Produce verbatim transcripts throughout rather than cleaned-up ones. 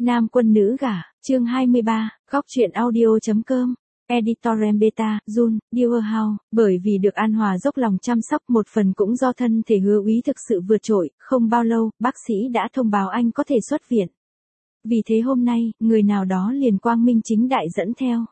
Nam quân nữ gả, chương hai mươi ba, góc truyện audio.com. Editorial Beta, Jun, Dear How, bởi vì được An Hòa dốc lòng chăm sóc, một phần cũng do thân thể Hứa Úy thực sự vượt trội, không bao lâu, bác sĩ đã thông báo anh có thể xuất viện. Vì thế hôm nay, người nào đó liền quang minh chính đại dẫn theo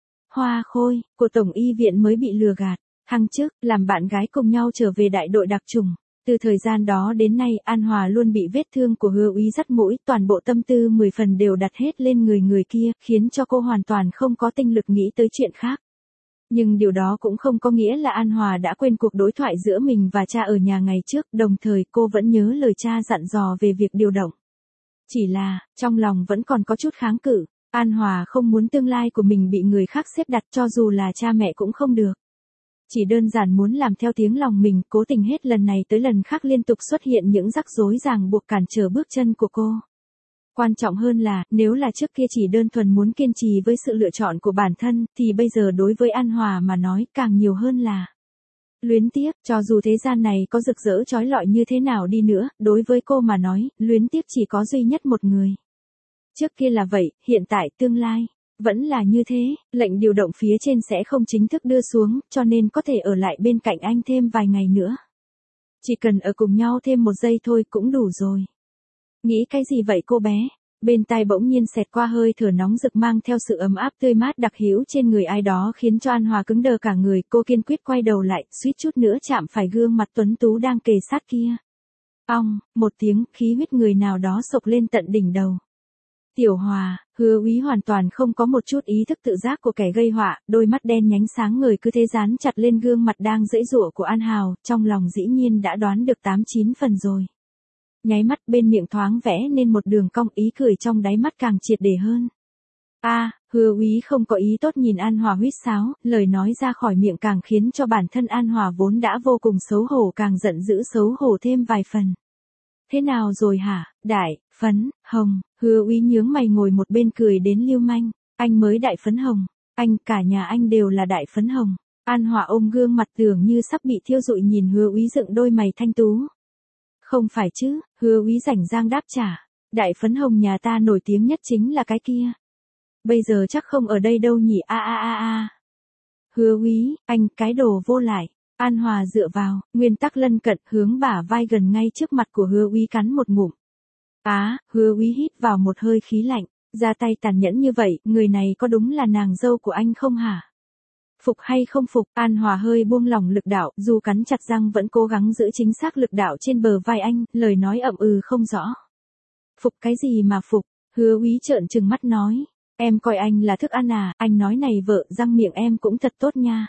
hoa khôi của Tổng y viện mới bị lừa gạt. Hằng trước, làm bạn gái cùng nhau trở về đại đội đặc chủng. Từ thời gian đó đến nay, An Hòa luôn bị vết thương của Hứa Úy dắt mũi, toàn bộ tâm tư mười phần đều đặt hết lên người người kia, khiến cho cô hoàn toàn không có tinh lực nghĩ tới chuyện khác. Nhưng điều đó cũng không có nghĩa là An Hòa đã quên cuộc đối thoại giữa mình và cha ở nhà ngày trước, đồng thời cô vẫn nhớ lời cha dặn dò về việc điều động. Chỉ là, trong lòng vẫn còn có chút kháng cự, An Hòa không muốn tương lai của mình bị người khác xếp đặt, cho dù là cha mẹ cũng không được. Chỉ đơn giản muốn làm theo tiếng lòng mình, cố tình hết lần này tới lần khác liên tục xuất hiện những rắc rối ràng buộc cản trở bước chân của cô. Quan trọng hơn là, nếu là trước kia chỉ đơn thuần muốn kiên trì với sự lựa chọn của bản thân, thì bây giờ đối với An Hòa mà nói càng nhiều hơn là luyến tiếc. Cho dù thế gian này có rực rỡ chói lọi như thế nào đi nữa, đối với cô mà nói, luyến tiếc chỉ có duy nhất một người. Trước kia là vậy, hiện tại, tương lai vẫn là như thế. Lệnh điều động phía trên sẽ không chính thức đưa xuống, cho nên có thể ở lại bên cạnh anh thêm vài ngày nữa. Chỉ cần ở cùng nhau thêm một giây thôi cũng đủ rồi. Nghĩ cái gì vậy cô bé? Bên tai bỗng nhiên xẹt qua hơi thở nóng rực mang theo sự ấm áp tươi mát đặc hữu trên người ai đó, khiến cho An Hòa cứng đờ cả người. Cô kiên quyết quay đầu lại, suýt chút nữa chạm phải gương mặt tuấn tú đang kề sát kia. Ong, một tiếng, khí huyết người nào đó sộc lên tận đỉnh đầu. Tiểu Hòa, Hứa Úy hoàn toàn không có một chút ý thức tự giác của kẻ gây họa, đôi mắt đen nhánh sáng ngời cứ thế dán chặt lên gương mặt đang giãy giụa của An Hào, trong lòng dĩ nhiên đã đoán được tám chín phần rồi. Nháy mắt bên miệng thoáng vẽ nên một đường cong, ý cười trong đáy mắt càng triệt để hơn. A, à, Hứa Úy không có ý tốt nhìn An Hòa huýt sáo, lời nói ra khỏi miệng càng khiến cho bản thân An Hòa vốn đã vô cùng xấu hổ càng giận dữ xấu hổ thêm vài phần. Thế nào rồi hả, đại, phấn, hồng? Hứa Úy nhướng mày ngồi một bên cười đến lưu manh. Anh mới đại phấn hồng, anh, cả nhà anh đều là đại phấn hồng. An Hòa ôm gương mặt tưởng như sắp bị thiêu rụi nhìn Hứa Úy dựng đôi mày thanh tú. Không phải chứ, Hứa Úy rảnh rang đáp trả. Đại phấn hồng nhà ta nổi tiếng nhất chính là cái kia. Bây giờ chắc không ở đây đâu nhỉ, a a a a. Hứa Úy, anh, cái đồ vô lại. An Hòa dựa vào, nguyên tắc lân cận, hướng bả vai gần ngay trước mặt của Hứa Úy cắn một ngụm. Á, à, Hứa Úy hít vào một hơi khí lạnh, ra tay tàn nhẫn như vậy, người này có đúng là nàng dâu của anh không hả? Phục hay không phục? An Hòa hơi buông lỏng lực đạo, dù cắn chặt răng vẫn cố gắng giữ chính xác lực đạo trên bờ vai anh, lời nói ậm ừ không rõ. Phục cái gì mà phục? Hứa Úy trợn trừng mắt nói, em coi anh là thức ăn à, anh nói này vợ, răng miệng em cũng thật tốt nha.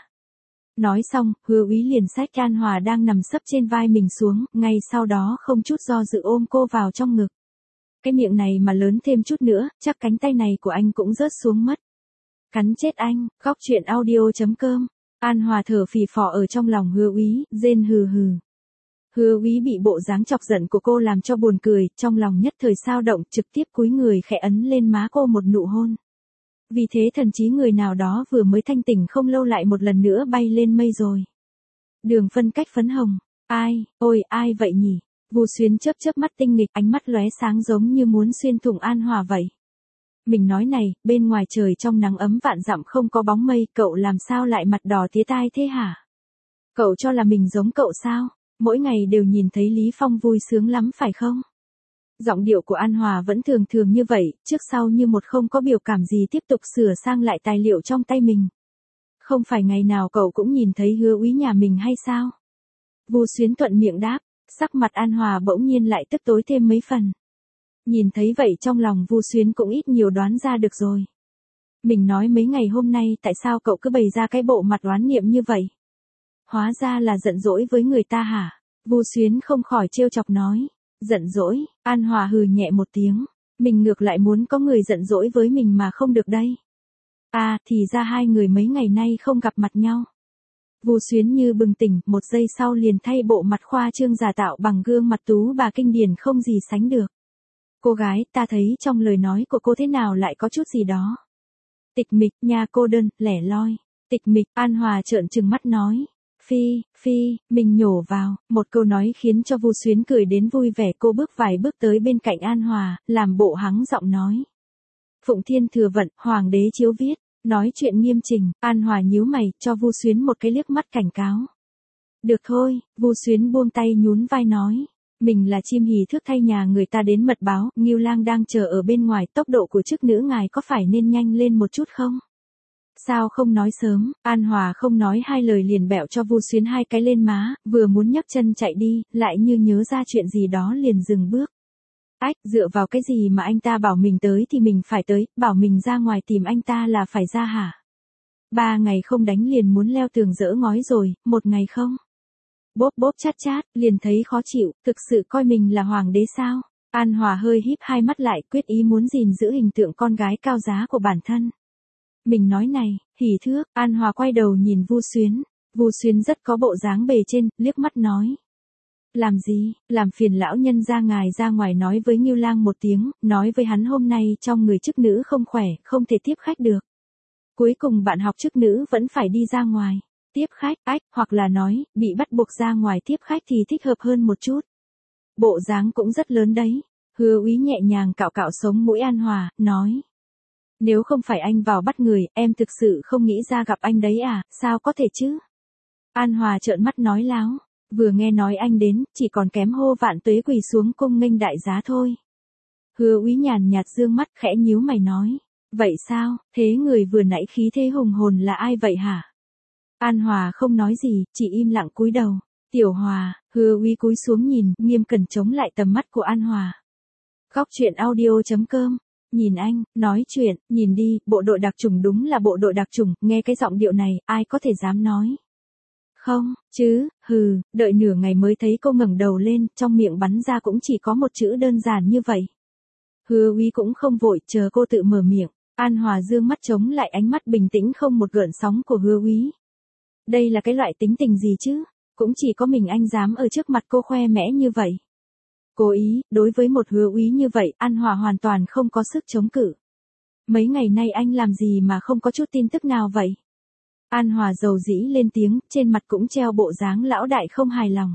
Nói xong, Hứa Úy liền xách An Hòa đang nằm sấp trên vai mình xuống, ngay sau đó không chút do dự ôm cô vào trong ngực. Cái miệng này mà lớn thêm chút nữa, chắc cánh tay này của anh cũng rớt xuống mất. Cắn chết anh, góc truyện audio.com. An Hòa thở phì phò ở trong lòng Hứa Úy, rên hừ hừ. Hứa Úy bị bộ dáng chọc giận của cô làm cho buồn cười, trong lòng nhất thời sao động, trực tiếp cúi người khẽ ấn lên má cô một nụ hôn. Vì thế thần trí người nào đó vừa mới thanh tỉnh không lâu lại một lần nữa bay lên mây rồi. Đường phân cách phấn hồng. Ai, ôi ai vậy nhỉ? Vu Xuyến chớp chớp mắt tinh nghịch, ánh mắt lóe sáng giống như muốn xuyên thủng An Hòa vậy. Mình nói này, bên ngoài trời trong nắng ấm vạn dặm không có bóng mây, cậu làm sao lại mặt đỏ tía tai thế hả? Cậu cho là mình giống cậu sao? Mỗi ngày đều nhìn thấy Lý Phong vui sướng lắm phải không? Giọng điệu của An Hòa vẫn thường thường như vậy, trước sau như một không có biểu cảm gì, tiếp tục sửa sang lại tài liệu trong tay mình. Không phải ngày nào cậu cũng nhìn thấy Hứa Úy nhà mình hay sao? Vu Xuyến thuận miệng đáp, sắc mặt An Hòa bỗng nhiên lại tức tối thêm mấy phần. Nhìn thấy vậy trong lòng Vu Xuyến cũng ít nhiều đoán ra được rồi. Mình nói mấy ngày hôm nay tại sao cậu cứ bày ra cái bộ mặt oán niệm như vậy? Hóa ra là giận dỗi với người ta hả? Vu Xuyến không khỏi trêu chọc nói. Giận dỗi? An Hòa hừ nhẹ một tiếng. Mình ngược lại muốn có người giận dỗi với mình mà không được đây. À, thì ra hai người mấy ngày nay không gặp mặt nhau. Vu Xuyến như bừng tỉnh, một giây sau liền thay bộ mặt khoa trương giả tạo bằng gương mặt tú bà kinh điển không gì sánh được. Cô gái, ta thấy trong lời nói của cô thế nào lại có chút gì đó. Tịch mịch, nha, cô đơn, lẻ loi. Tịch mịch, An Hòa trợn trừng mắt nói. Phi, phi, mình nhổ vào, một câu nói khiến cho Vu Xuyến cười đến vui vẻ, cô bước vài bước tới bên cạnh An Hòa, làm bộ hắng giọng nói. Phụng Thiên Thừa Vận, Hoàng đế chiếu viết. Nói chuyện nghiêm chỉnh, An Hòa nhíu mày, cho Vu Xuyến một cái liếc mắt cảnh cáo. Được thôi, Vu Xuyến buông tay nhún vai nói. Mình là chim hỉ thước thay nhà người ta đến mật báo, Ngưu Lang đang chờ ở bên ngoài, tốc độ của chức nữ ngài có phải nên nhanh lên một chút không? Sao không nói sớm? An Hòa không nói hai lời liền bẹo cho Vu Xuyến hai cái lên má, vừa muốn nhấc chân chạy đi, lại như nhớ ra chuyện gì đó liền dừng bước. Ách, dựa vào cái gì mà anh ta bảo mình tới thì mình phải tới, bảo mình ra ngoài tìm anh ta là phải ra hả? Ba ngày không đánh liền muốn leo tường dỡ ngói rồi, một ngày không? Bốp bốp chát chát, liền thấy khó chịu, thực sự coi mình là hoàng đế sao? An Hòa hơi híp hai mắt lại, quyết ý muốn gìn giữ hình tượng con gái cao giá của bản thân. Mình nói này, Hỉ Thước, An Hòa quay đầu nhìn Vu Xuyến. Vu Xuyến rất có bộ dáng bề trên, liếc mắt nói. Làm gì, làm phiền lão nhân ra ngài ra ngoài nói với Ngưu Lang một tiếng, nói với hắn hôm nay trong người chức nữ không khỏe, không thể tiếp khách được. Cuối cùng bạn học chức nữ vẫn phải đi ra ngoài. Tiếp khách, ách, hoặc là nói, bị bắt buộc ra ngoài tiếp khách thì thích hợp hơn một chút. Bộ dáng cũng rất lớn đấy. Hứa Úy nhẹ nhàng cạo cạo sống mũi An Hòa, nói. Nếu không phải anh vào bắt người, em thực sự không nghĩ ra gặp anh đấy à, sao có thể chứ? An Hòa trợn mắt nói láo, vừa nghe nói anh đến, chỉ còn kém hô vạn tuế quỳ xuống cung nghênh đại giá thôi. Hứa Úy nhàn nhạt dương mắt khẽ nhíu mày nói. Vậy sao, thế người vừa nãy khí thế hùng hồn là ai vậy hả? An Hòa không nói gì, chỉ im lặng cúi đầu. Tiểu Hòa, Hứa Úy cúi xuống nhìn, nghiêm cẩn chống lại tầm mắt của An Hòa. Góc truyện audio chấm com. Nhìn anh, nói chuyện, nhìn đi, bộ đội đặc chủng đúng là bộ đội đặc chủng, nghe cái giọng điệu này, ai có thể dám nói. Không, chứ, hừ, đợi nửa ngày mới thấy cô ngẩng đầu lên, trong miệng bắn ra cũng chỉ có một chữ đơn giản như vậy. Hứa Úy cũng không vội, chờ cô tự mở miệng. An Hòa dương mắt chống lại ánh mắt bình tĩnh không một gợn sóng của Hứa Úy. Đây là cái loại tính tình gì chứ? Cũng chỉ có mình anh dám ở trước mặt cô khoe mẽ như vậy. Cố ý, đối với một Hứa Úy như vậy, An Hòa hoàn toàn không có sức chống cự. Mấy ngày nay anh làm gì mà không có chút tin tức nào vậy? An Hòa dầu dĩ lên tiếng, trên mặt cũng treo bộ dáng lão đại không hài lòng.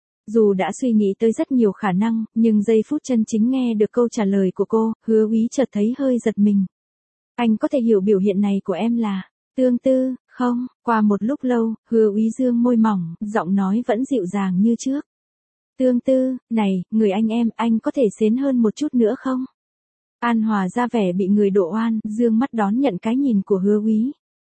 Dù đã suy nghĩ tới rất nhiều khả năng, nhưng giây phút chân chính nghe được câu trả lời của cô, Hứa Úy chợt thấy hơi giật mình. Anh có thể hiểu biểu hiện này của em là tương tư, không? Qua một lúc lâu, Hứa Úy dương môi mỏng, giọng nói vẫn dịu dàng như trước. Tương tư, này, người anh em, anh có thể xến hơn một chút nữa không? An Hòa ra vẻ bị người đổ oan, dương mắt đón nhận cái nhìn của Hứa Úy.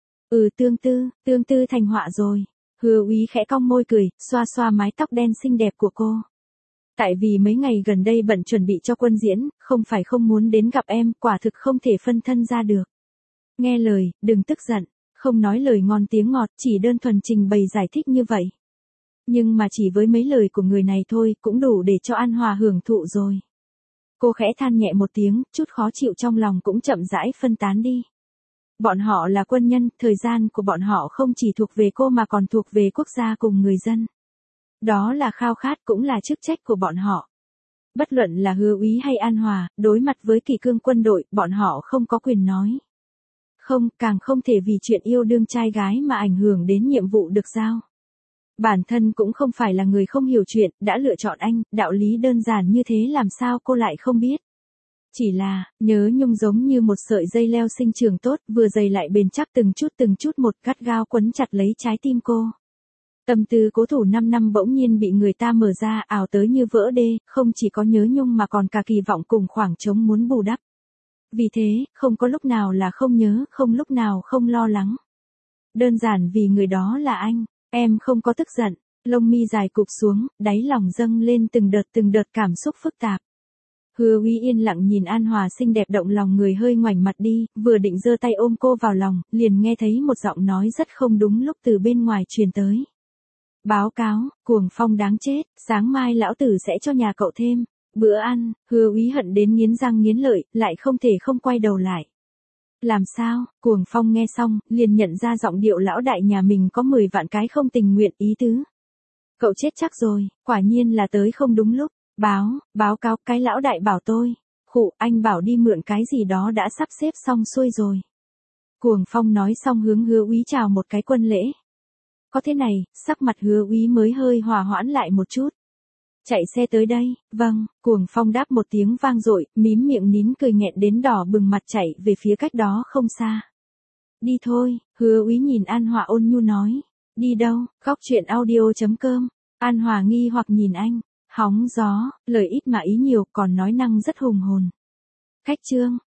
Ừ tương tư, tương tư thành họa rồi. Hứa Úy khẽ cong môi cười, xoa xoa mái tóc đen xinh đẹp của cô. Tại vì mấy ngày gần đây bận chuẩn bị cho quân diễn, không phải không muốn đến gặp em, quả thực không thể phân thân ra được. Nghe lời, đừng tức giận, không nói lời ngon tiếng ngọt, chỉ đơn thuần trình bày giải thích như vậy. Nhưng mà chỉ với mấy lời của người này thôi, cũng đủ để cho An Hòa hưởng thụ rồi. Cô khẽ than nhẹ một tiếng, chút khó chịu trong lòng cũng chậm rãi phân tán đi. Bọn họ là quân nhân, thời gian của bọn họ không chỉ thuộc về cô mà còn thuộc về quốc gia cùng người dân. Đó là khao khát cũng là chức trách của bọn họ. Bất luận là Hứa Úy hay An Hòa, đối mặt với kỷ cương quân đội, bọn họ không có quyền nói. Không, càng không thể vì chuyện yêu đương trai gái mà ảnh hưởng đến nhiệm vụ được giao. Bản thân cũng không phải là người không hiểu chuyện, đã lựa chọn anh, đạo lý đơn giản như thế làm sao cô lại không biết. Chỉ là, nhớ nhung giống như một sợi dây leo sinh trưởng tốt, vừa dày lại bền chắc từng chút từng chút một gắt gao quấn chặt lấy trái tim cô. Tâm tư cố thủ năm năm bỗng nhiên bị người ta mở ra, ào tới như vỡ đê, không chỉ có nhớ nhung mà còn cả kỳ vọng cùng khoảng trống muốn bù đắp. Vì thế, không có lúc nào là không nhớ, không lúc nào không lo lắng. Đơn giản vì người đó là anh, em không có tức giận, lông mi dài cụp xuống, đáy lòng dâng lên từng đợt từng đợt cảm xúc phức tạp. Hứa Úy yên lặng nhìn An Hòa xinh đẹp động lòng người hơi ngoảnh mặt đi, vừa định giơ tay ôm cô vào lòng, liền nghe thấy một giọng nói rất không đúng lúc từ bên ngoài truyền tới. Báo cáo, Cuồng Phong đáng chết, sáng mai lão tử sẽ cho nhà cậu thêm bữa ăn. Hứa Úy hận đến nghiến răng nghiến lợi, lại không thể không quay đầu lại. Làm sao? Cuồng Phong nghe xong, liền nhận ra giọng điệu lão đại nhà mình có mười vạn cái không tình nguyện ý tứ. Cậu chết chắc rồi, quả nhiên là tới không đúng lúc. Báo, báo cáo, cái lão đại bảo tôi. Khụ, anh bảo đi mượn cái gì đó đã sắp xếp xong xuôi rồi. Cuồng Phong nói xong hướng Hứa Úy chào một cái quân lễ. Có thế này, sắc mặt Hứa Úy mới hơi hòa hoãn lại một chút. Chạy xe tới đây, vâng, Cuồng Phong đáp một tiếng vang dội, mím miệng nín cười nghẹn đến đỏ bừng mặt chạy về phía cách đó không xa. Đi thôi, Hứa Úy nhìn An Hòa ôn nhu nói. Đi đâu? Góc chuyện audio.com. An Hòa nghi hoặc nhìn anh. Hóng gió, lời ít mà ý nhiều, còn nói năng rất hùng hồn. Khách trương.